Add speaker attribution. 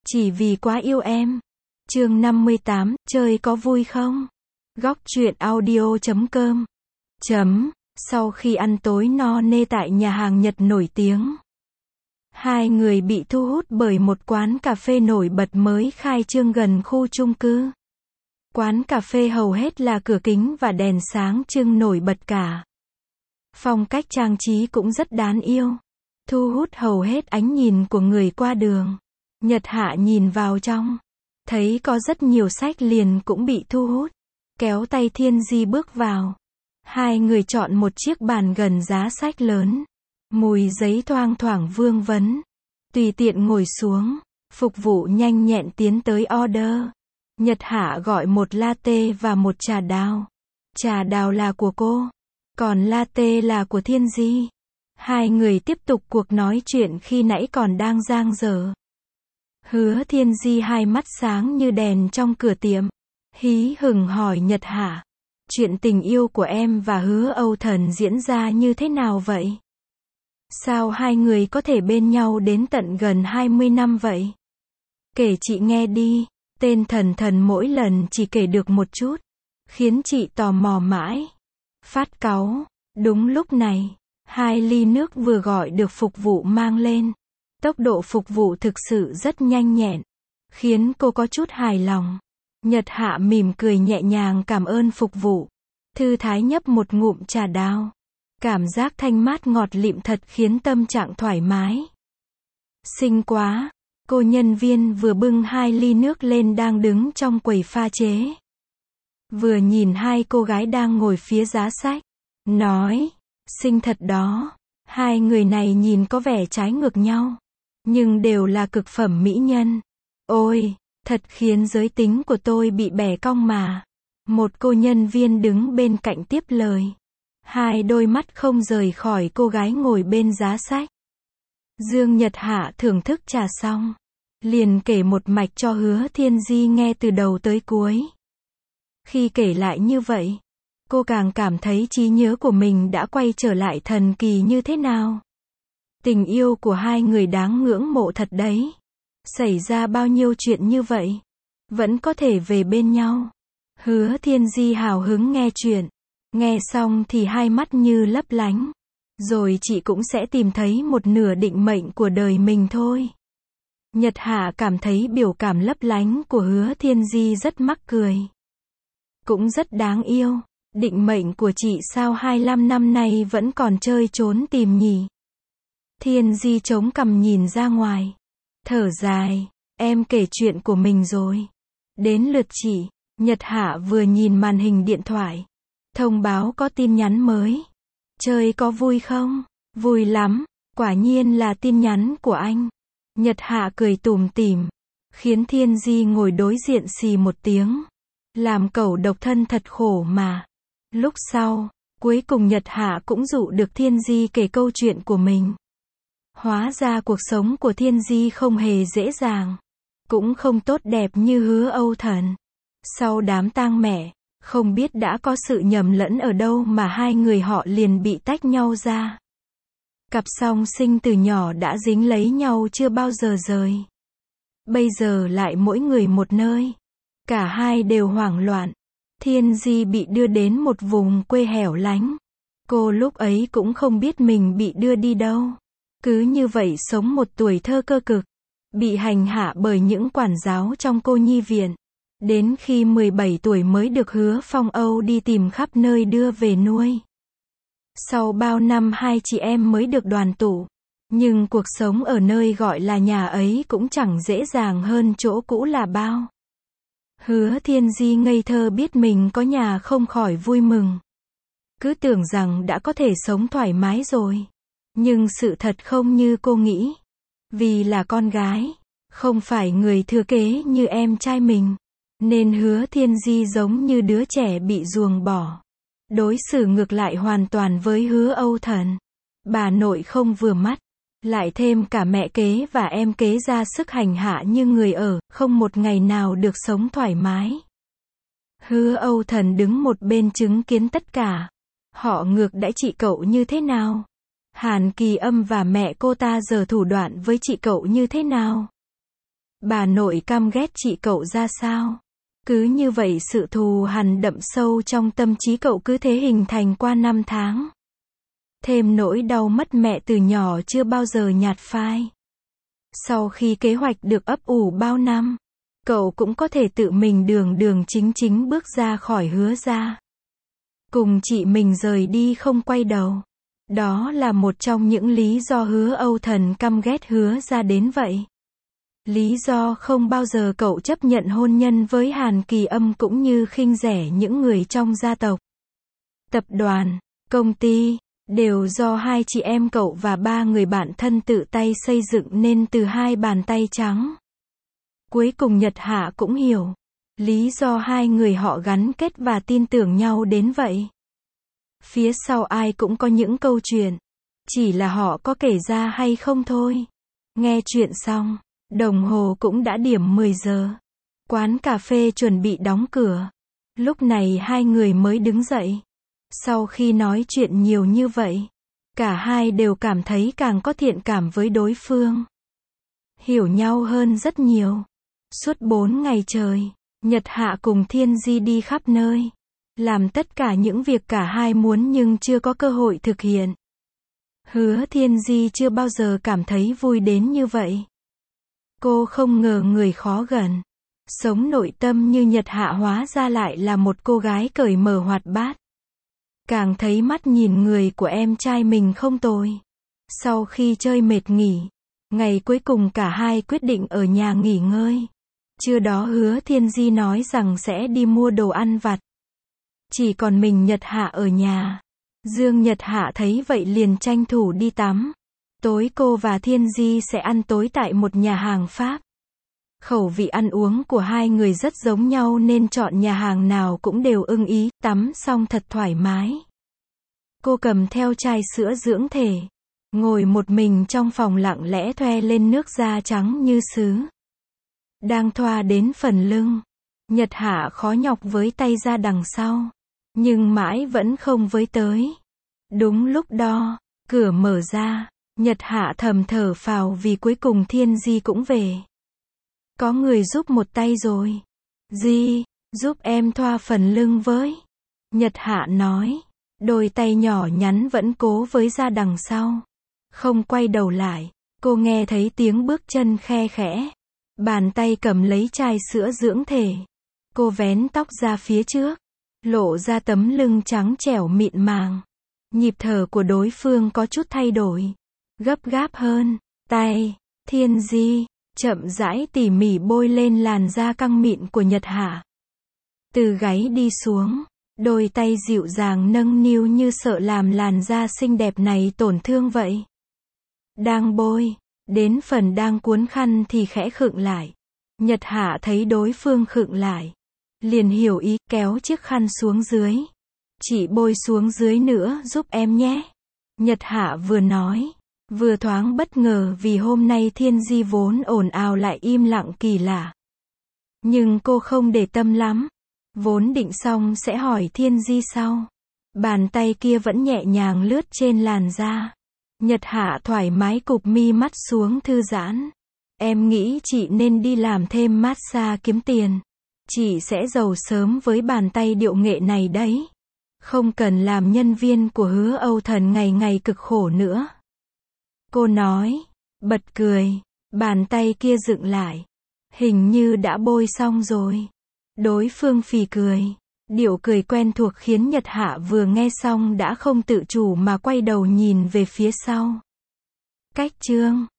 Speaker 1: Chỉ vì quá yêu em. Chương 58, chơi có vui không? Góc truyện audio.com. Sau khi ăn tối no nê tại nhà hàng Nhật nổi tiếng, hai người bị thu hút bởi một quán cà phê nổi bật mới khai trương gần khu chung cư. Quán cà phê hầu hết là cửa kính và đèn sáng trưng nổi bật cả. Phong cách trang trí cũng rất đáng yêu, thu hút hầu hết ánh nhìn của người qua đường. Nhật Hạ nhìn vào trong, thấy có rất nhiều sách liền cũng bị thu hút. Kéo tay Thiên Di bước vào. Hai người chọn một chiếc bàn gần giá sách lớn. Mùi giấy thoang thoảng vương vấn. Tùy tiện ngồi xuống. Phục vụ nhanh nhẹn tiến tới order. Nhật Hạ gọi một latte và một trà đào. Trà đào là của cô, còn latte là của Thiên Di. Hai người tiếp tục cuộc nói chuyện khi nãy còn đang dang dở. Hứa Thiên Di hai mắt sáng như đèn trong cửa tiệm. Hí hửng hỏi Nhật Hạ, chuyện tình yêu của em và Hứa Âu Thần diễn ra như thế nào vậy? Sao hai người có thể bên nhau đến tận gần 20 năm vậy? Kể chị nghe đi. Tên Thần Thần mỗi lần chỉ kể được một chút, khiến chị tò mò mãi. Phát cáu. Đúng lúc này, 2 ly nước vừa gọi được phục vụ mang lên. Tốc độ phục vụ thực sự rất nhanh nhẹn, khiến cô có chút hài lòng. Nhật Hạ mỉm cười nhẹ nhàng cảm ơn phục vụ. Thư thái nhấp một ngụm trà đào. Cảm giác thanh mát ngọt lịm thật khiến tâm trạng thoải mái. Xinh quá. Cô nhân viên vừa bưng 2 ly nước lên đang đứng trong quầy pha chế. Vừa nhìn hai cô gái đang ngồi phía giá sách. Nói, xinh thật đó. Hai người này nhìn có vẻ trái ngược nhau, nhưng đều là cực phẩm mỹ nhân. Ôi, thật khiến giới tính của tôi bị bẻ cong mà. Một cô nhân viên đứng bên cạnh tiếp lời. Hai đôi mắt không rời khỏi cô gái ngồi bên giá sách. Dương Nhật Hạ thưởng thức trà xong, liền kể một mạch cho Hứa Thiên Di nghe từ đầu tới cuối. Khi kể lại như vậy, cô càng cảm thấy trí nhớ của mình đã quay trở lại thần kỳ như thế nào. Tình yêu của hai người đáng ngưỡng mộ thật đấy. Xảy ra bao nhiêu chuyện như vậy, vẫn có thể về bên nhau. Hứa Thiên Di hào hứng nghe chuyện. Nghe xong thì hai mắt như lấp lánh. Rồi chị cũng sẽ tìm thấy một nửa định mệnh của đời mình thôi. Nhật Hạ cảm thấy biểu cảm lấp lánh của Hứa Thiên Di rất mắc cười. Cũng rất đáng yêu. Định mệnh của chị sao 25 năm nay vẫn còn chơi trốn tìm nhỉ? Thiên Di chống cằm nhìn ra ngoài. Thở dài, em kể chuyện của mình rồi. Đến lượt chị. Nhật Hạ vừa nhìn màn hình điện thoại. Thông báo có tin nhắn mới. Chơi có vui không? Vui lắm. Quả nhiên là tin nhắn của anh. Nhật Hạ cười tủm tỉm, khiến Thiên Di ngồi đối diện xì một tiếng. Làm cẩu độc thân thật khổ mà. Lúc sau, cuối cùng Nhật Hạ cũng dụ được Thiên Di kể câu chuyện của mình. Hóa ra cuộc sống của Thiên Di không hề dễ dàng, cũng không tốt đẹp như Hứa Âu Thần. Sau đám tang mẹ, không biết đã có sự nhầm lẫn ở đâu mà hai người họ liền bị tách nhau ra. Cặp song sinh từ nhỏ đã dính lấy nhau chưa bao giờ rời. Bây giờ lại mỗi người một nơi. Cả hai đều hoảng loạn. Thiên Di bị đưa đến một vùng quê hẻo lánh. Cô lúc ấy cũng không biết mình bị đưa đi đâu. Cứ như vậy sống một tuổi thơ cơ cực. Bị hành hạ bởi những quản giáo trong cô nhi viện. Đến khi 17 tuổi mới được Hứa Phong Âu đi tìm khắp nơi đưa về nuôi. Sau bao năm hai chị em mới được đoàn tụ. Nhưng cuộc sống ở nơi gọi là nhà ấy cũng chẳng dễ dàng hơn chỗ cũ là bao. Hứa Thiên Di ngây thơ biết mình có nhà không khỏi vui mừng. Cứ tưởng rằng đã có thể sống thoải mái rồi. Nhưng sự thật không như cô nghĩ. Vì là con gái, không phải người thừa kế như em trai mình, nên Hứa Thiên Di giống như đứa trẻ bị ruồng bỏ. Đối xử ngược lại hoàn toàn với Hứa Âu Thần. Bà nội không vừa mắt, lại thêm cả mẹ kế và em kế ra sức hành hạ như người ở, không một ngày nào được sống thoải mái. Hứa Âu Thần đứng một bên chứng kiến tất cả. Họ ngược đãi chị cậu như thế nào? Hàn Kỳ Âm và mẹ cô ta giở thủ đoạn với chị cậu như thế nào? Bà nội căm ghét chị cậu ra sao? Cứ như vậy sự thù hằn đậm sâu trong tâm trí cậu cứ thế hình thành qua năm tháng. Thêm nỗi đau mất mẹ từ nhỏ chưa bao giờ nhạt phai. Sau khi kế hoạch được ấp ủ bao năm, cậu cũng có thể tự mình đường chính chính bước ra khỏi Hứa gia. Cùng chị mình rời đi không quay đầu. Đó là một trong những lý do Hứa Âu Thần căm ghét Hứa gia đến vậy. Lý do không bao giờ cậu chấp nhận hôn nhân với Hàn Kỳ Âm cũng như khinh rẻ những người trong gia tộc. Tập đoàn, công ty, đều do hai chị em cậu và ba người bạn thân tự tay xây dựng nên từ hai bàn tay trắng. Cuối cùng Nhật Hạ cũng hiểu lý do hai người họ gắn kết và tin tưởng nhau đến vậy. Phía sau ai cũng có những câu chuyện, chỉ là họ có kể ra hay không thôi. Nghe chuyện xong, đồng hồ cũng đã điểm 10 giờ. Quán cà phê chuẩn bị đóng cửa. Lúc này hai người mới đứng dậy. Sau khi nói chuyện nhiều như vậy, cả hai đều cảm thấy càng có thiện cảm với đối phương. Hiểu nhau hơn rất nhiều. Suốt 4 ngày trời, Nhật Hạ cùng Thiên Di đi khắp nơi. Làm tất cả những việc cả hai muốn nhưng chưa có cơ hội thực hiện. Hứa Thiên Di chưa bao giờ cảm thấy vui đến như vậy. Cô không ngờ người khó gần, sống nội tâm như Nhật Hạ hóa ra lại là một cô gái cởi mở hoạt bát. Càng thấy mắt nhìn người của em trai mình không tồi. Sau khi chơi mệt nghỉ, ngày cuối cùng cả hai quyết định ở nhà nghỉ ngơi. Trưa đó Hứa Thiên Di nói rằng sẽ đi mua đồ ăn vặt. Chỉ còn mình Nhật Hạ ở nhà. Dương Nhật Hạ thấy vậy liền tranh thủ đi tắm. Tối cô và Thiên Di sẽ ăn tối tại một nhà hàng Pháp. Khẩu vị ăn uống của hai người rất giống nhau nên chọn nhà hàng nào cũng đều ưng ý, tắm xong thật thoải mái. Cô cầm theo chai sữa dưỡng thể, ngồi một mình trong phòng lặng lẽ thoe lên nước da trắng như sứ. Đang thoa đến phần lưng, Nhật Hạ khó nhọc với tay ra đằng sau, nhưng mãi vẫn không với tới. Đúng lúc đó, cửa mở ra, Nhật Hạ thầm thở phào vì cuối cùng Thiên Di cũng về. Có người giúp một tay rồi. Di, giúp em thoa phần lưng với. Nhật Hạ nói. Đôi tay nhỏ nhắn vẫn cố với ra đằng sau. Không quay đầu lại. Cô nghe thấy tiếng bước chân khe khẽ. Bàn tay cầm lấy chai sữa dưỡng thể. Cô vén tóc ra phía trước. Lộ ra tấm lưng trắng trẻo mịn màng. Nhịp thở của đối phương có chút thay đổi. Gấp gáp hơn. Tay, Thiên Di chậm rãi tỉ mỉ bôi lên làn da căng mịn của Nhật Hạ. Từ gáy đi xuống, đôi tay dịu dàng nâng niu như sợ làm làn da xinh đẹp này tổn thương vậy. Đang bôi, đến phần đang cuốn khăn thì khẽ khựng lại. Nhật Hạ thấy đối phương khựng lại, liền hiểu ý, kéo chiếc khăn xuống dưới. Chị bôi xuống dưới nữa giúp em nhé. Nhật Hạ vừa nói, vừa thoáng bất ngờ vì hôm nay Thiên Di vốn ồn ào lại im lặng kỳ lạ. Nhưng cô không để tâm lắm. Vốn định xong sẽ hỏi Thiên Di sau. Bàn tay kia vẫn nhẹ nhàng lướt trên làn da. Nhật Hạ thoải mái cụp mi mắt xuống thư giãn. Em nghĩ chị nên đi làm thêm massage kiếm tiền. Chị sẽ giàu sớm với bàn tay điệu nghệ này đấy. Không cần làm nhân viên của Hứa Âu Thần ngày ngày cực khổ nữa. Cô nói, bật cười, bàn tay kia dựng lại. Hình như đã bôi xong rồi. Đối phương phì cười. Điệu cười quen thuộc khiến Nhật Hạ vừa nghe xong đã không tự chủ mà quay đầu nhìn về phía sau. Cách chương